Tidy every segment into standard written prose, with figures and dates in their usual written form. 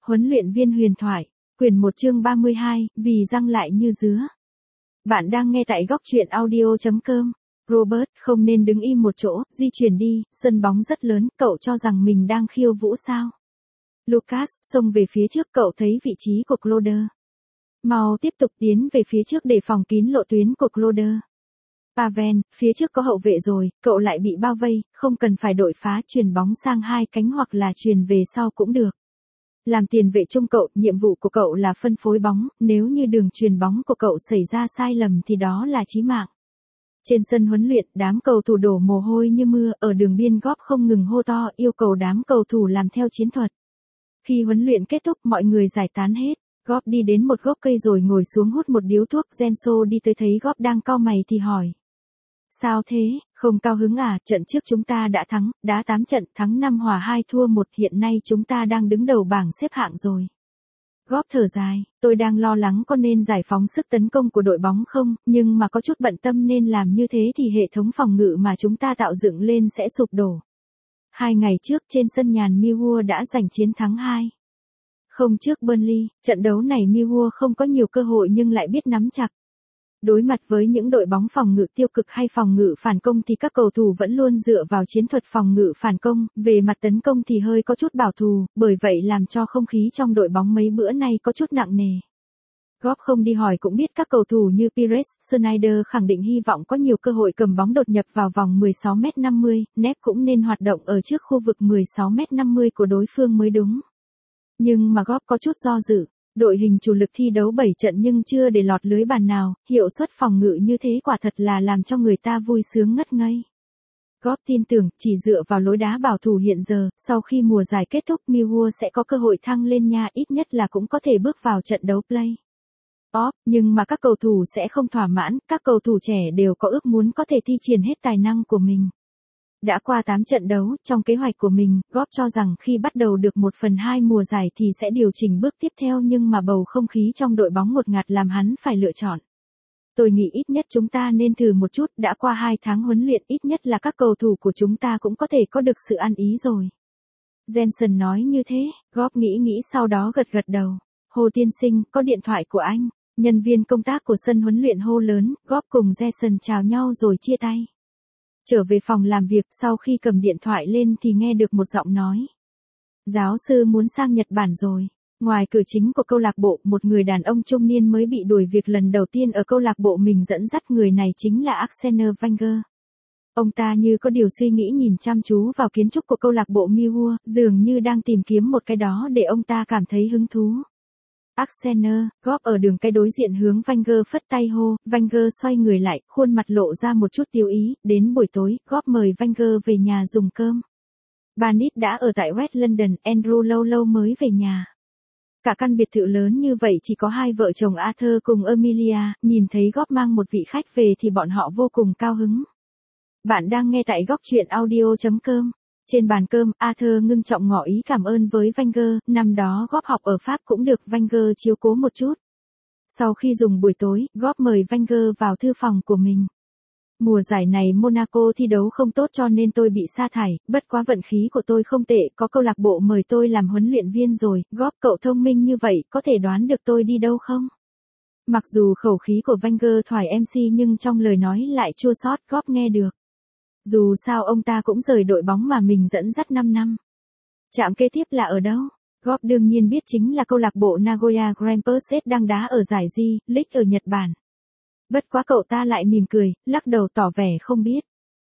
Huấn luyện viên huyền thoại, quyển 1 chương 32, vì răng lại như dứa. Bạn đang nghe tại góc truyện audio.com. Robert, không nên đứng im một chỗ, di chuyển đi, sân bóng rất lớn, cậu cho rằng mình đang khiêu vũ sao? Lucas, xông về phía trước, cậu thấy vị trí của Cloder. Mau tiếp tục tiến về phía trước để phòng kín lộ tuyến của Cloder. Pavel, phía trước có hậu vệ rồi, cậu lại bị bao vây, không cần phải đội phá, chuyền bóng sang hai cánh hoặc là chuyền về sau cũng được. Làm tiền vệ trung cậu, nhiệm vụ của cậu là phân phối bóng, nếu như đường chuyền bóng của cậu xảy ra sai lầm thì đó là chí mạng. Trên sân huấn luyện, đám cầu thủ đổ mồ hôi như mưa, ở đường biên góp không ngừng hô to, yêu cầu đám cầu thủ làm theo chiến thuật. Khi huấn luyện kết thúc, mọi người giải tán hết. Góp đi đến một gốc cây rồi ngồi xuống hút một điếu thuốc. Genso đi tới thấy Góp đang cau mày thì hỏi. Sao thế, không cao hứng à, trận trước chúng ta đã thắng, đá 8 trận, thắng 5 hòa 2 thua 1, hiện nay chúng ta đang đứng đầu bảng xếp hạng rồi. Góp thở dài, tôi đang lo lắng có nên giải phóng sức tấn công của đội bóng không, nhưng mà có chút bận tâm nên làm như thế thì hệ thống phòng ngự mà chúng ta tạo dựng lên sẽ sụp đổ. 2 ngày trước trên sân nhàn Millwall đã giành chiến thắng 2. Không trước Burnley, trận đấu này Millwall không có nhiều cơ hội nhưng lại biết nắm chặt. Đối mặt với những đội bóng phòng ngự tiêu cực hay phòng ngự phản công thì các cầu thủ vẫn luôn dựa vào chiến thuật phòng ngự phản công, về mặt tấn công thì hơi có chút bảo thủ, bởi vậy làm cho không khí trong đội bóng mấy bữa nay có chút nặng nề. Góp không đi hỏi cũng biết các cầu thủ như Pires, Sneijder khẳng định hy vọng có nhiều cơ hội cầm bóng đột nhập vào vòng 16m50, Nep cũng nên hoạt động ở trước khu vực 16m50 của đối phương mới đúng. Nhưng mà Góp có chút do dự. Đội hình chủ lực thi đấu 7 trận nhưng chưa để lọt lưới bàn nào, hiệu suất phòng ngự như thế quả thật là làm cho người ta vui sướng ngất ngây. Góp tin tưởng, chỉ dựa vào lối đá bảo thủ hiện giờ, sau khi mùa giải kết thúc Millwall sẽ có cơ hội thăng lên nha, ít nhất là cũng có thể bước vào trận đấu play-off, nhưng mà các cầu thủ sẽ không thỏa mãn, các cầu thủ trẻ đều có ước muốn có thể thi triển hết tài năng của mình. Đã qua 8 trận đấu, trong kế hoạch của mình, Góp cho rằng khi bắt đầu được 1/2 mùa giải thì sẽ điều chỉnh bước tiếp theo nhưng mà bầu không khí trong đội bóng ngột ngạt làm hắn phải lựa chọn. Tôi nghĩ ít nhất chúng ta nên thử một chút, đã qua 2 tháng huấn luyện ít nhất là các cầu thủ của chúng ta cũng có thể có được sự ăn ý rồi. Jensen nói như thế, Góp nghĩ sau đó gật đầu. Hồ tiên sinh, có điện thoại của anh. Nhân viên công tác của sân huấn luyện hô lớn, Góp cùng Jensen chào nhau rồi chia tay. Trở về phòng làm việc, sau khi cầm điện thoại lên thì nghe được một giọng nói. Giáo sư muốn sang Nhật Bản rồi. Ngoài cửa chính của câu lạc bộ, một người đàn ông trung niên mới bị đuổi việc lần đầu tiên ở câu lạc bộ mình dẫn dắt, người này chính là Arsene Wenger. Ông ta như có điều suy nghĩ nhìn chăm chú vào kiến trúc của câu lạc bộ Millwall, dường như đang tìm kiếm một cái đó để ông ta cảm thấy hứng thú. Arsene, Góp ở đường cái đối diện hướng Wenger phất tay hô, Wenger xoay người lại, khuôn mặt lộ ra một chút tiêu ý, đến buổi tối, Góp mời Wenger về nhà dùng cơm. Banit đã ở tại West London, Andrew lâu mới về nhà. Cả căn biệt thự lớn như vậy chỉ có hai vợ chồng Arthur cùng Amelia, nhìn thấy Góp mang một vị khách về thì bọn họ vô cùng cao hứng. Bạn đang nghe tại góc truyện audio.com. Trên bàn cơm, Arthur ngưng trọng ngỏ ý cảm ơn với Wenger, năm đó Góp học ở Pháp cũng được Wenger chiếu cố một chút. Sau khi dùng buổi tối, Góp mời Wenger vào thư phòng của mình. Mùa giải này Monaco thi đấu không tốt cho nên tôi bị sa thải, bất quá vận khí của tôi không tệ, có câu lạc bộ mời tôi làm huấn luyện viên rồi, Góp cậu thông minh như vậy, có thể đoán được tôi đi đâu không? Mặc dù khẩu khí của Wenger thoải MC nhưng trong lời nói lại chua xót, Góp nghe được. Dù sao ông ta cũng rời đội bóng mà mình dẫn dắt 5 năm. Trạm kế tiếp là ở đâu? Góp đương nhiên biết chính là câu lạc bộ Nagoya Grampus đang đá ở giải J-League ở Nhật Bản. Bất quá cậu ta lại mỉm cười, lắc đầu tỏ vẻ không biết.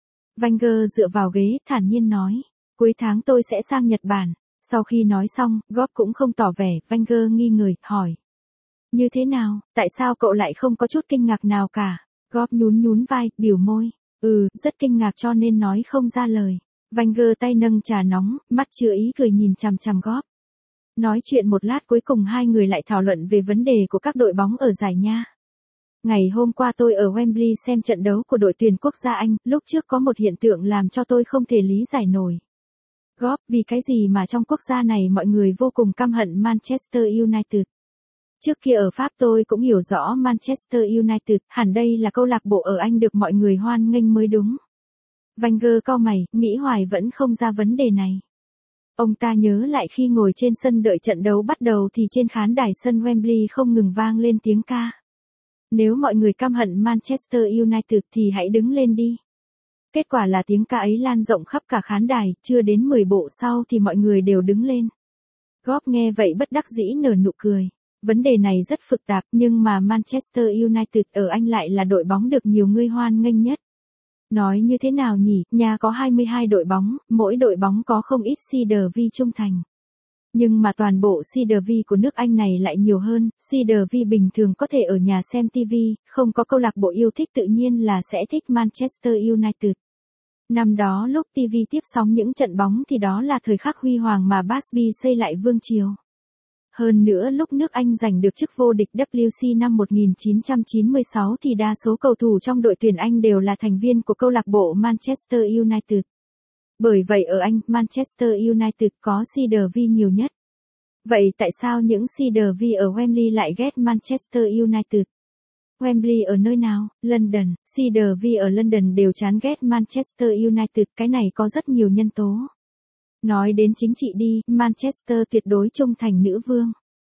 Wenger dựa vào ghế, thản nhiên nói, cuối tháng tôi sẽ sang Nhật Bản. Sau khi nói xong, Góp cũng không tỏ vẻ, Wenger nghi ngờ, hỏi. Như thế nào, tại sao cậu lại không có chút kinh ngạc nào cả? Góp nhún vai, biểu môi. Rất kinh ngạc cho nên nói không ra lời. Wenger tay nâng trà nóng, mắt chứa ý cười nhìn chằm Góp. Nói chuyện một lát cuối cùng hai người lại thảo luận về vấn đề của các đội bóng ở giải nha. Ngày hôm qua tôi ở Wembley xem trận đấu của đội tuyển quốc gia Anh, lúc trước có một hiện tượng làm cho tôi không thể lý giải nổi. Góp, vì cái gì mà trong quốc gia này mọi người vô cùng căm hận Manchester United. Trước kia ở Pháp tôi cũng hiểu rõ Manchester United, hẳn đây là câu lạc bộ ở Anh được mọi người hoan nghênh mới đúng. Wenger cau mày, nghĩ hoài vẫn không ra vấn đề này. Ông ta nhớ lại khi ngồi trên sân đợi trận đấu bắt đầu thì trên khán đài sân Wembley không ngừng vang lên tiếng ca. Nếu mọi người căm hận Manchester United thì hãy đứng lên đi. Kết quả là tiếng ca ấy lan rộng khắp cả khán đài, chưa đến 10 bộ sau thì mọi người đều đứng lên. Góp nghe vậy bất đắc dĩ nở nụ cười. Vấn đề này rất phức tạp nhưng mà Manchester United ở Anh lại là đội bóng được nhiều người hoan nghênh nhất. Nói như thế nào nhỉ, nhà có 22 đội bóng, mỗi đội bóng có không ít CDV trung thành. Nhưng mà toàn bộ CDV của nước Anh này lại nhiều hơn, CDV bình thường có thể ở nhà xem TV, không có câu lạc bộ yêu thích tự nhiên là sẽ thích Manchester United. Năm đó lúc TV tiếp sóng những trận bóng thì đó là thời khắc huy hoàng mà Busby xây lại vương triều. Hơn nữa lúc nước Anh giành được chức vô địch WC năm 1996 thì đa số cầu thủ trong đội tuyển Anh đều là thành viên của câu lạc bộ Manchester United. Bởi vậy ở Anh, Manchester United có CDV nhiều nhất. Vậy tại sao những CDV ở Wembley lại ghét Manchester United? Wembley ở nơi nào? London, CDV ở London đều chán ghét Manchester United, cái này có rất nhiều nhân tố. Nói đến chính trị đi, Manchester tuyệt đối trung thành nữ vương.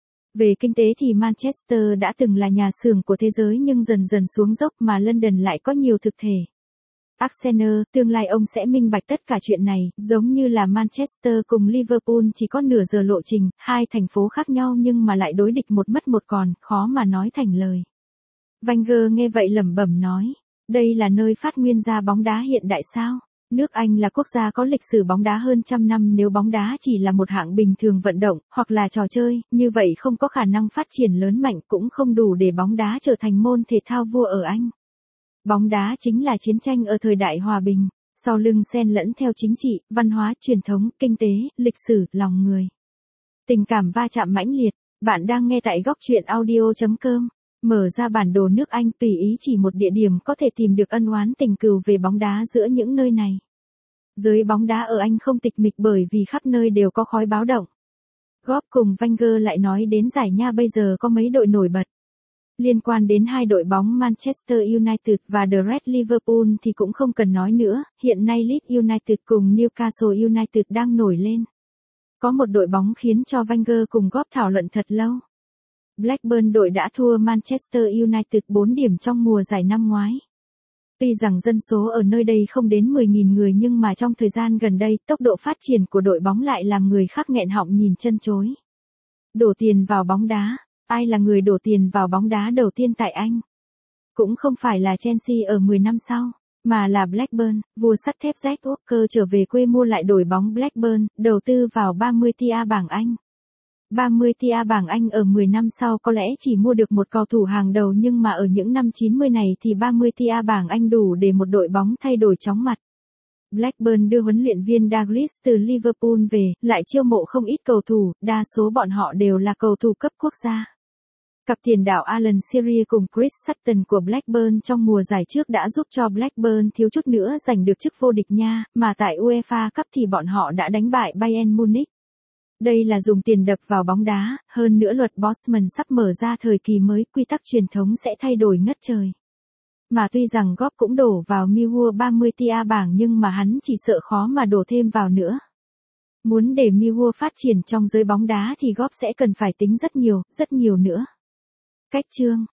Về kinh tế thì Manchester đã từng là nhà xưởng của thế giới nhưng dần dần xuống dốc mà London lại có nhiều thực thể. Arsenal, tương lai ông sẽ minh bạch tất cả chuyện này, giống như là Manchester cùng Liverpool chỉ có nửa giờ lộ trình, hai thành phố khác nhau nhưng mà lại đối địch một mất một còn, khó mà nói thành lời. Wenger nghe vậy lẩm bẩm nói, đây là nơi phát nguyên ra bóng đá hiện đại sao? Nước Anh là quốc gia có lịch sử bóng đá hơn trăm năm, nếu bóng đá chỉ là một hạng bình thường vận động, hoặc là trò chơi, như vậy không có khả năng phát triển lớn mạnh cũng không đủ để bóng đá trở thành môn thể thao vua ở Anh. Bóng đá chính là chiến tranh ở thời đại hòa bình, sau lưng xen lẫn theo chính trị, văn hóa, truyền thống, kinh tế, lịch sử, lòng người. Tình cảm va chạm mãnh liệt, bạn đang nghe tại góc truyện audio.com. Mở ra bản đồ nước Anh tùy ý chỉ một địa điểm có thể tìm được ân oán tình cừu về bóng đá giữa những nơi này. Giới bóng đá ở Anh không tịch mịch bởi vì khắp nơi đều có khói báo động. Góp cùng Wenger lại nói đến giải nha bây giờ có mấy đội nổi bật. Liên quan đến hai đội bóng Manchester United và The Red Liverpool thì cũng không cần nói nữa, hiện nay Leeds United cùng Newcastle United đang nổi lên. Có một đội bóng khiến cho Wenger cùng góp thảo luận thật lâu. Blackburn đội đã thua Manchester United 4 điểm trong mùa giải năm ngoái. Tuy rằng dân số ở nơi đây không đến 10.000 người nhưng mà trong thời gian gần đây, tốc độ phát triển của đội bóng lại làm người khác nghẹn họng nhìn chân chối. Đổ tiền vào bóng đá. Ai là người đổ tiền vào bóng đá đầu tiên tại Anh? Cũng không phải là Chelsea ở 10 năm sau, mà là Blackburn, vua sắt thép Jack Walker trở về quê mua lại đội bóng Blackburn, đầu tư vào 30 tia bảng Anh. 30 tia bảng Anh ở 10 năm sau có lẽ chỉ mua được một cầu thủ hàng đầu nhưng mà ở những năm 90 này thì 30 tia bảng Anh đủ để một đội bóng thay đổi chóng mặt. Blackburn đưa huấn luyện viên Douglas từ Liverpool về, lại chiêu mộ không ít cầu thủ, đa số bọn họ đều là cầu thủ cấp quốc gia. Cặp tiền đạo Alan Shearer cùng Chris Sutton của Blackburn trong mùa giải trước đã giúp cho Blackburn thiếu chút nữa giành được chức vô địch nha, mà tại UEFA Cup thì bọn họ đã đánh bại Bayern Munich. Đây là dùng tiền đập vào bóng đá, hơn nữa luật Bosman sắp mở ra thời kỳ mới, quy tắc truyền thống sẽ thay đổi ngất trời. Mà tuy rằng góp cũng đổ vào Millwall 30 tia bảng nhưng mà hắn chỉ sợ khó mà đổ thêm vào nữa. Muốn để Millwall phát triển trong giới bóng đá thì góp sẽ cần phải tính rất nhiều nữa. Cách chương